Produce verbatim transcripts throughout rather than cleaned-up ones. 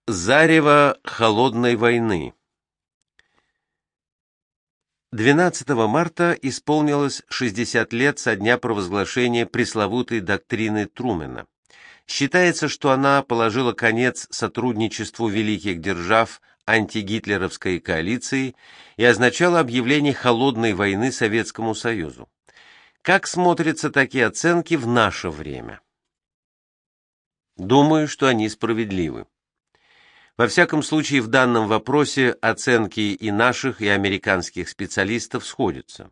Зарево холодной войны. двенадцатого марта исполнилось шестьдесят лет со дня провозглашения пресловутой доктрины Трумэна. Считается, что она положила конец сотрудничеству великих держав антигитлеровской коалиции и означала объявление холодной войны Советскому Союзу. Как смотрятся такие оценки в наше время? Думаю, что они справедливы. Во всяком случае, в данном вопросе оценки и наших, и американских специалистов сходятся.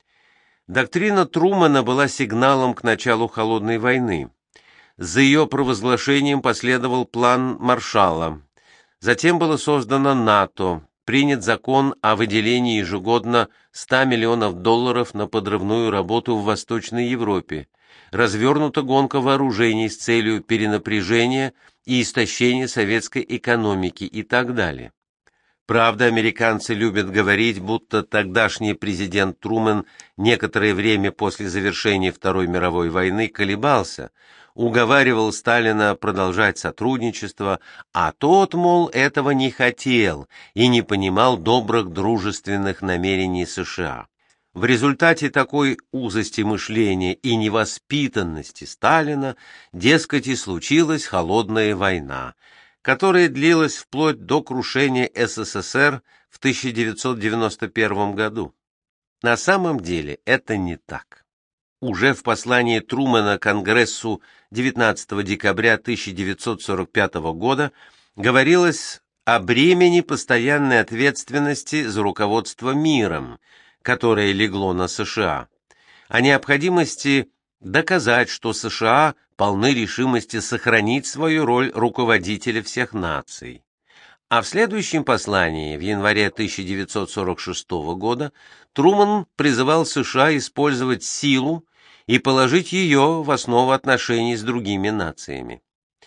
Доктрина Трумэна была сигналом к началу холодной войны. За ее провозглашением последовал план Маршалла. Затем было создано НАТО, принят закон о выделении ежегодно ста миллионов долларов на подрывную работу в Восточной Европе, развернута гонка вооружений с целью перенапряжения и истощения советской экономики и так далее. Правда, американцы любят говорить, будто тогдашний президент Трумэн некоторое время после завершения Второй мировой войны колебался, уговаривал Сталина продолжать сотрудничество, а тот, мол, этого не хотел и не понимал добрых дружественных намерений США. В результате такой узости мышления и невоспитанности Сталина, дескать, и случилась холодная война, которая длилась вплоть до крушения СССР в тысяча девятьсот девяносто первом году. На самом деле это не так. Уже в послании Трумэна Конгрессу девятнадцатого декабря тысяча девятьсот сорок пятого года говорилось о бремени постоянной ответственности за руководство миром, которое легло на США, о необходимости доказать, что США полны решимости сохранить свою роль руководителя всех наций. А в следующем послании, в январе тысяча девятьсот сорок шестого года, Трумэн призывал США использовать силу и положить ее в основу отношений с другими нациями.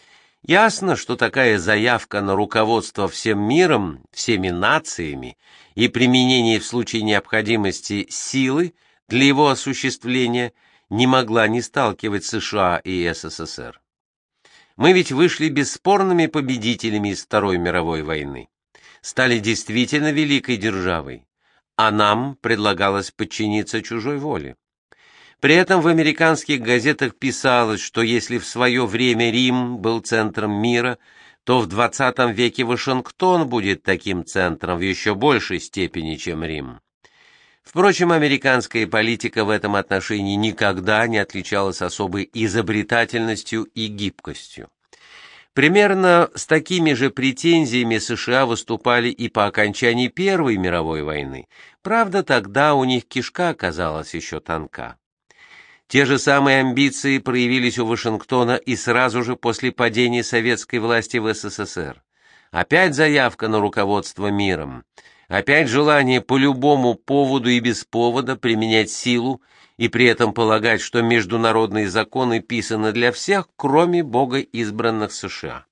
Ясно, что такая заявка на руководство всем миром, всеми нациями и применение в случае необходимости силы для его осуществления не могла не сталкивать США и СССР. Мы ведь вышли бесспорными победителями из Второй мировой войны, стали действительно великой державой, а нам предлагалось подчиниться чужой воле. При этом в американских газетах писалось, что если в свое время Рим был центром мира, то в двадцатом веке Вашингтон будет таким центром в еще большей степени, чем Рим. Впрочем, американская политика в этом отношении никогда не отличалась особой изобретательностью и гибкостью. Примерно с такими же претензиями США выступали и по окончании Первой мировой войны. Правда, тогда у них кишка оказалась еще тонка. Те же самые амбиции проявились у Вашингтона и сразу же после падения советской власти в СССР. Опять заявка на руководство миром, опять желание по любому поводу и без повода применять силу и при этом полагать, что международные законы писаны для всех, кроме богоизбранных США.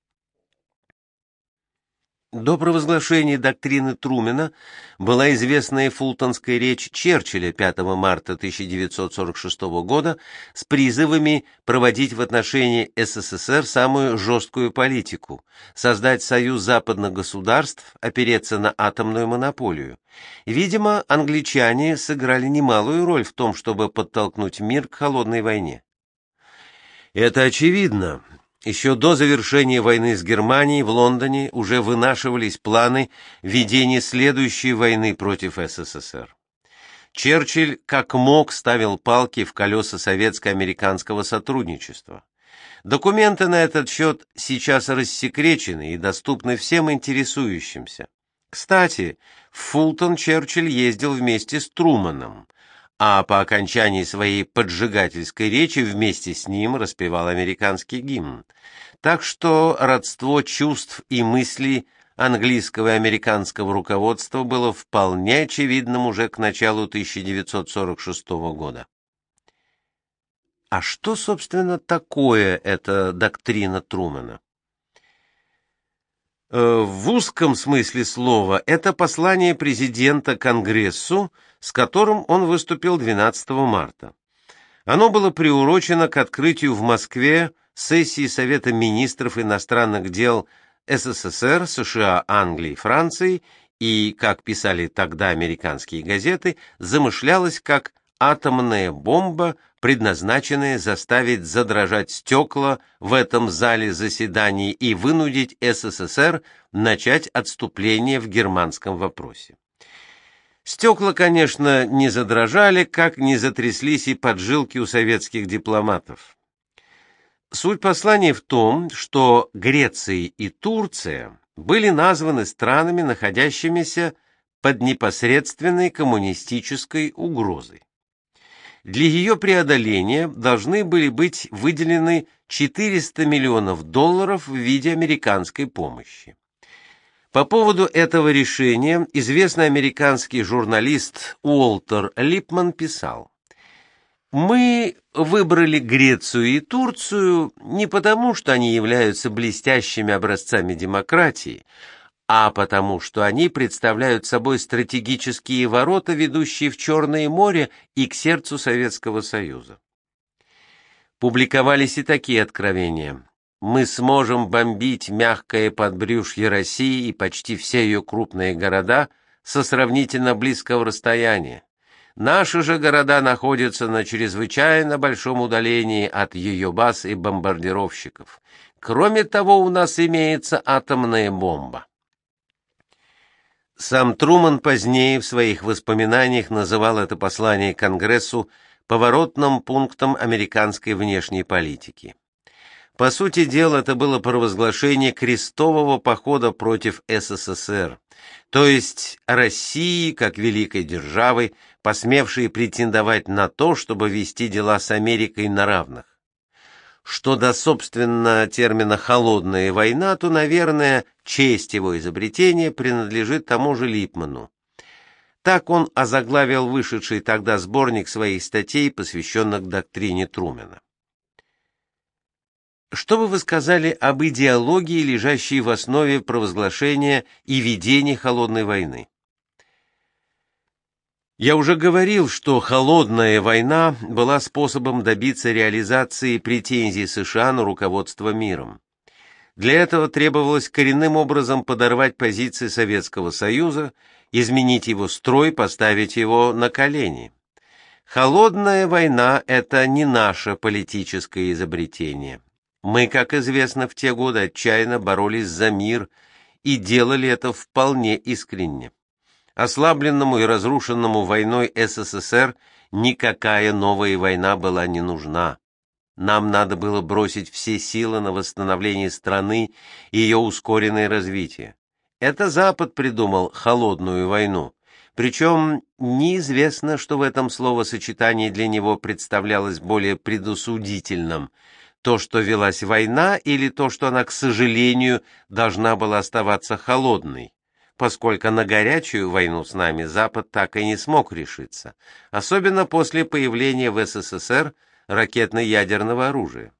До провозглашения доктрины Трумэна была известная фултонская речь Черчилля пятого марта тысяча девятьсот сорок шестого года с призывами проводить в отношении СССР самую жесткую политику, создать союз западных государств, опереться на атомную монополию. Видимо, англичане сыграли немалую роль в том, чтобы подтолкнуть мир к холодной войне. Это очевидно. Еще до завершения войны с Германией в Лондоне уже вынашивались планы ведения следующей войны против СССР. Черчилль как мог ставил палки в колеса советско-американского сотрудничества. Документы на этот счет сейчас рассекречены и доступны всем интересующимся. Кстати, в Фултон Черчилль ездил вместе с Трумэном, а по окончании своей поджигательской речи вместе с ним распевал американский гимн. Так что родство чувств и мыслей английского и американского руководства было вполне очевидным уже к началу тысяча девятьсот сорок шестого года. А что, собственно, такое эта доктрина Трумэна? В узком смысле слова это послание президента Конгрессу, с которым он выступил двенадцатого марта. Оно было приурочено к открытию в Москве сессии Совета министров иностранных дел СССР, США, Англии, Франции и, как писали тогда американские газеты, замышлялось как атомная бомба, предназначенная заставить задрожать стекла в этом зале заседаний и вынудить СССР начать отступление в германском вопросе. Стекла, конечно, не задрожали, как не затряслись и поджилки у советских дипломатов. Суть послания в том, что Греция и Турция были названы странами, находящимися под непосредственной коммунистической угрозой. Для ее преодоления должны были быть выделены четыреста миллионов долларов в виде американской помощи. По поводу этого решения известный американский журналист Уолтер Липман писал: «Мы выбрали Грецию и Турцию не потому, что они являются блестящими образцами демократии, а потому, что они представляют собой стратегические ворота, ведущие в Черное море и к сердцу Советского Союза». Публиковались и такие откровения: «Мы сможем бомбить мягкое подбрюшье России и почти все ее крупные города со сравнительно близкого расстояния. Наши же города находятся на чрезвычайно большом удалении от ее баз и бомбардировщиков. Кроме того, у нас имеется атомная бомба». Сам Трумэн позднее в своих воспоминаниях называл это послание Конгрессу поворотным пунктом американской внешней политики. По сути дела, это было провозглашение крестового похода против СССР, то есть России как великой державы, посмевшей претендовать на то, чтобы вести дела с Америкой на равных. Что до, собственно, термина «холодная война», то, наверное, честь его изобретения принадлежит тому же Липману. Так он озаглавил вышедший тогда сборник своих статей, посвященных доктрине Трумэна. Что бы вы сказали об идеологии, лежащей в основе провозглашения и ведения холодной войны? Я уже говорил, что холодная война была способом добиться реализации претензий США на руководство миром. Для этого требовалось коренным образом подорвать позиции Советского Союза, изменить его строй, поставить его на колени. Холодная война – это не наше политическое изобретение. Мы, как известно, в те годы отчаянно боролись за мир и делали это вполне искренне. Ослабленному и разрушенному войной СССР никакая новая война была не нужна. Нам надо было бросить все силы на восстановление страны и ее ускоренное развитие. Это Запад придумал холодную войну, причем неизвестно, что в этом словосочетании для него представлялось более предосудительным – то, что велась война, или то, что она, к сожалению, должна была оставаться холодной, поскольку на горячую войну с нами Запад так и не смог решиться, особенно после появления в СССР ракетно-ядерного оружия.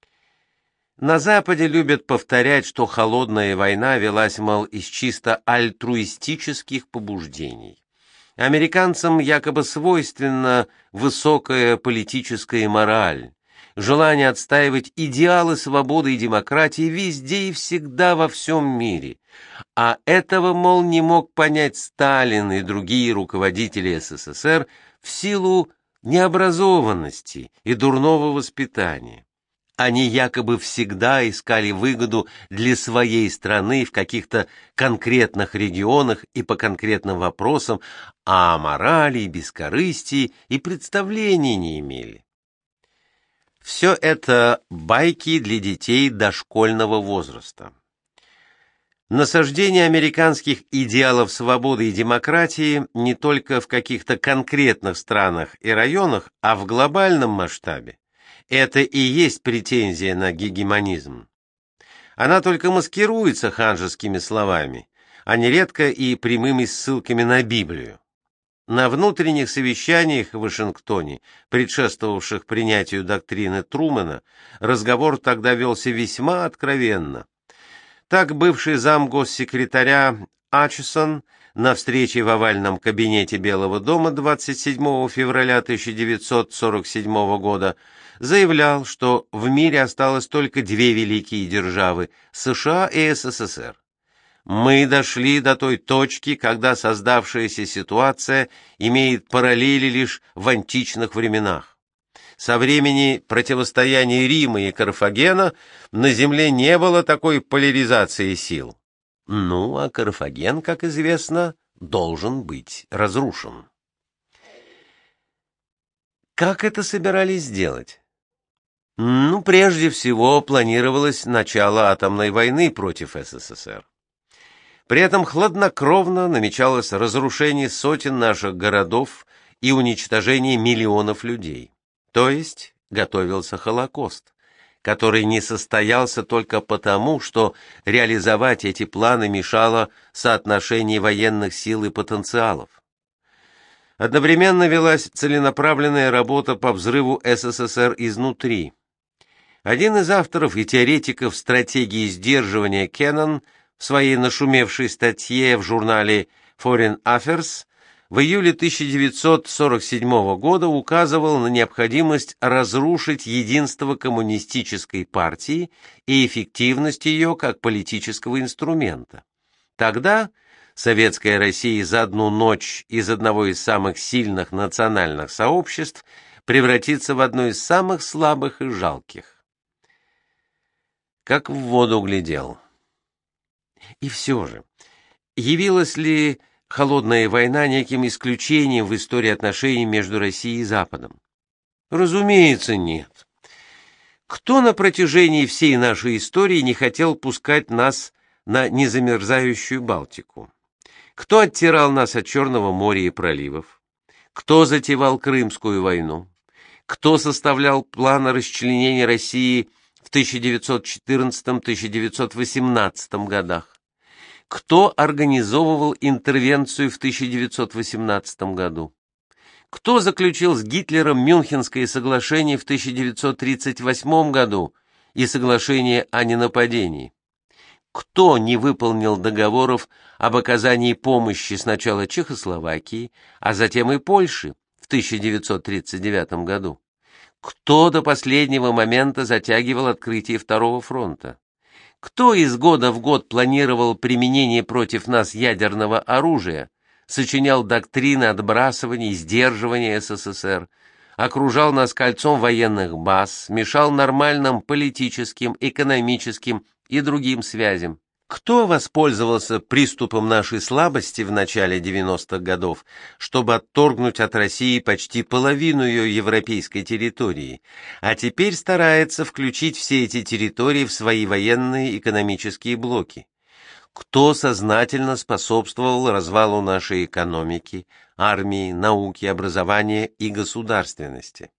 На Западе любят повторять, что холодная война велась, мол, из чисто альтруистических побуждений. Американцам якобы свойственна высокая политическая мораль, желание отстаивать идеалы свободы и демократии везде и всегда во всем мире. А этого, мол, не мог понять Сталин и другие руководители СССР в силу необразованности и дурного воспитания. Они якобы всегда искали выгоду для своей страны в каких-то конкретных регионах и по конкретным вопросам, а о морали и бескорыстии и представления не имели. Все это байки для детей дошкольного возраста. Насаждение американских идеалов свободы и демократии не только в каких-то конкретных странах и районах, а в глобальном масштабе – это и есть претензия на гегемонизм. Она только маскируется ханжескими словами, а нередко и прямыми ссылками на Библию. На внутренних совещаниях в Вашингтоне, предшествовавших принятию доктрины Трумэна, разговор тогда велся весьма откровенно. Так бывший замгоссекретаря Ачесон на встрече в овальном кабинете Белого дома двадцать седьмого февраля тысяча девятьсот сорок седьмого года заявлял, что в мире осталось только две великие державы – США и СССР. Мы дошли до той точки, когда создавшаяся ситуация имеет параллели лишь в античных временах. Со времени противостояния Рима и Карфагена на земле не было такой поляризации сил. Ну, а Карфаген, как известно, должен быть разрушен. Как это собирались сделать? Ну, прежде всего, планировалось начало атомной войны против СССР. При этом хладнокровно намечалось разрушение сотен наших городов и уничтожение миллионов людей. То есть готовился Холокост, который не состоялся только потому, что реализовать эти планы мешало соотношение военных сил и потенциалов. Одновременно велась целенаправленная работа по взрыву СССР изнутри. Один из авторов и теоретиков стратегии сдерживания Кеннон в своей нашумевшей статье в журнале Foreign Affairs в июле тысяча девятьсот сорок седьмого года указывал на необходимость разрушить единство коммунистической партии и эффективность ее как политического инструмента. Тогда Советская Россия за одну ночь из одного из самых сильных национальных сообществ превратится в одно из самых слабых и жалких. Как в воду глядел. И все же, явилась ли холодная война неким исключением в истории отношений между Россией и Западом? Разумеется, нет. Кто на протяжении всей нашей истории не хотел пускать нас на незамерзающую Балтику? Кто оттирал нас от Черного моря и проливов? Кто затевал Крымскую войну? Кто составлял план расчленения России в тысяча девятьсот четырнадцатом — тысяча девятьсот восемнадцатом годах? Кто организовывал интервенцию в тысяча девятьсот восемнадцатом году? Кто заключил с Гитлером Мюнхенское соглашение в тысяча девятьсот тридцать восьмом году и соглашение о ненападении? Кто не выполнил договоров об оказании помощи сначала Чехословакии, а затем и Польши в тысяча девятьсот тридцать девятом году? Кто до последнего момента затягивал открытие Второго фронта? Кто из года в год планировал применение против нас ядерного оружия, сочинял доктрины отбрасывания и сдерживания СССР, окружал нас кольцом военных баз, мешал нормальным политическим, экономическим и другим связям? Кто воспользовался приступом нашей слабости в начале девяностых годов, чтобы отторгнуть от России почти половину ее европейской территории, а теперь старается включить все эти территории в свои военные и экономические блоки? Кто сознательно способствовал развалу нашей экономики, армии, науки, образования и государственности?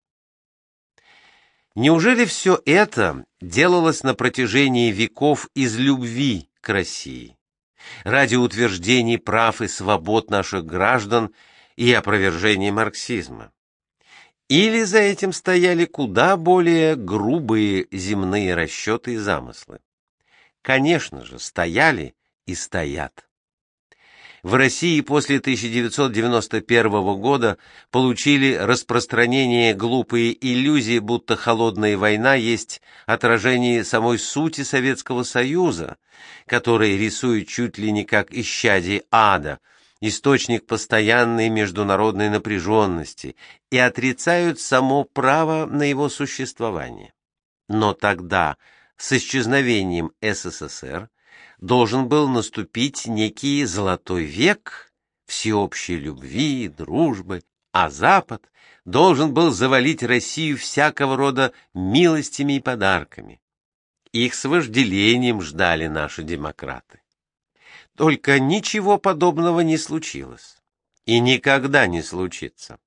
Неужели все это делалось на протяжении веков из любви к России, ради утверждения прав и свобод наших граждан и опровержения марксизма? Или за этим стояли куда более грубые земные расчеты и замыслы? Конечно же, стояли и стоят. В России после тысяча девятьсот девяносто первого года получили распространение глупые иллюзии, будто холодная война есть отражение самой сути Советского Союза, который рисует чуть ли не как исчадие ада, источник постоянной международной напряженности, и отрицают само право на его существование. Но тогда, с исчезновением СССР, должен был наступить некий золотой век всеобщей любви, дружбы, а Запад должен был завалить Россию всякого рода милостями и подарками. Их с вожделением ждали наши демократы. Только ничего подобного не случилось и никогда не случится.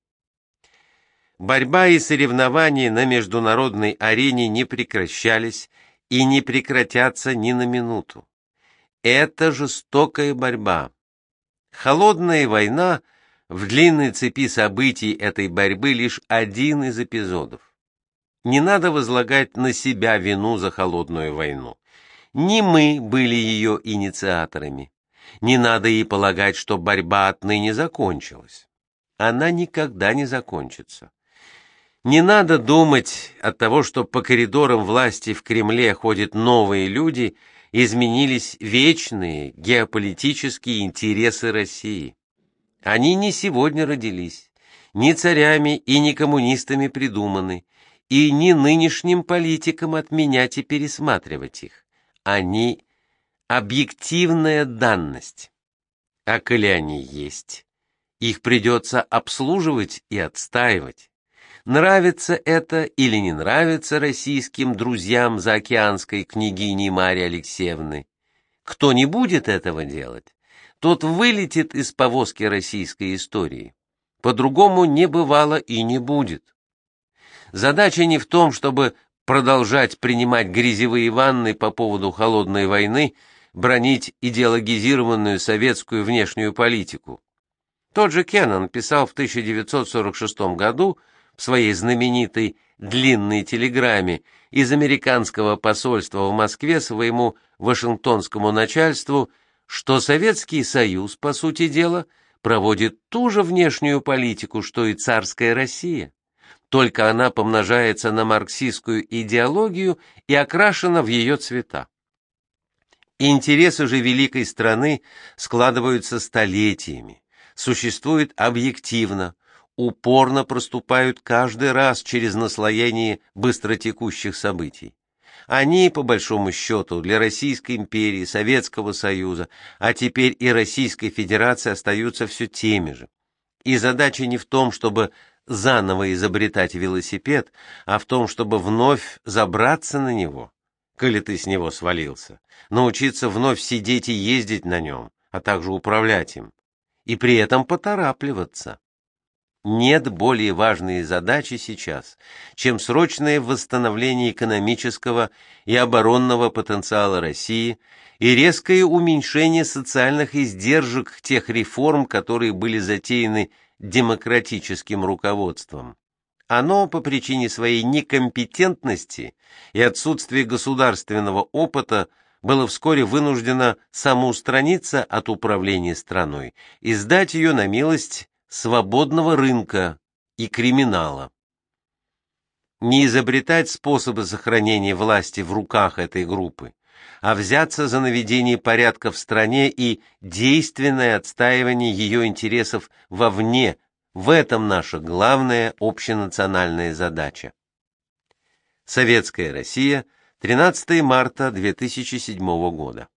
Борьба и соревнования на международной арене не прекращались и не прекратятся ни на минуту. Это жестокая борьба. Холодная война в длинной цепи событий этой борьбы лишь один из эпизодов. Не надо возлагать на себя вину за холодную войну. Не мы были ее инициаторами. Не надо и полагать, что борьба отныне закончилась. Она никогда не закончится. Не надо думать от того, что по коридорам власти в Кремле ходят новые люди, изменились вечные геополитические интересы России. Они не сегодня родились, ни царями и ни коммунистами придуманы, и ни нынешним политикам отменять и пересматривать их. Они — объективная данность. А коли они есть, их придется обслуживать и отстаивать. Нравится это или не нравится российским друзьям заокеанской княгини Марьи Алексеевны, кто не будет этого делать, тот вылетит из повозки российской истории. По-другому не бывало и не будет. Задача не в том, чтобы продолжать принимать грязевые ванны по поводу холодной войны, бранить идеологизированную советскую внешнюю политику. Тот же Кеннон писал в тысяча девятьсот сорок шестом году в своей знаменитой длинной телеграмме из американского посольства в Москве своему вашингтонскому начальству, что Советский Союз, по сути дела, проводит ту же внешнюю политику, что и царская Россия, только она помножается на марксистскую идеологию и окрашена в ее цвета. Интересы же великой страны складываются столетиями, существуют объективно, упорно проступают каждый раз через наслоение быстротекущих событий. Они, по большому счету, для Российской империи, Советского Союза, а теперь и Российской Федерации остаются все теми же. И задача не в том, чтобы заново изобретать велосипед, а в том, чтобы вновь забраться на него, коли ты с него свалился, научиться вновь сидеть и ездить на нем, а также управлять им, и при этом поторапливаться. Нет более важной задачи сейчас, чем срочное восстановление экономического и оборонного потенциала России и резкое уменьшение социальных издержек тех реформ, которые были затеяны демократическим руководством. Оно по причине своей некомпетентности и отсутствия государственного опыта было вскоре вынуждено самоустраниться от управления страной и сдать ее на милость свободного рынка и криминала. Не изобретать способы сохранения власти в руках этой группы, а взяться за наведение порядка в стране и действенное отстаивание ее интересов вовне. В этом наша главная общенациональная задача. Советская Россия, тринадцатое марта две тысячи седьмого года.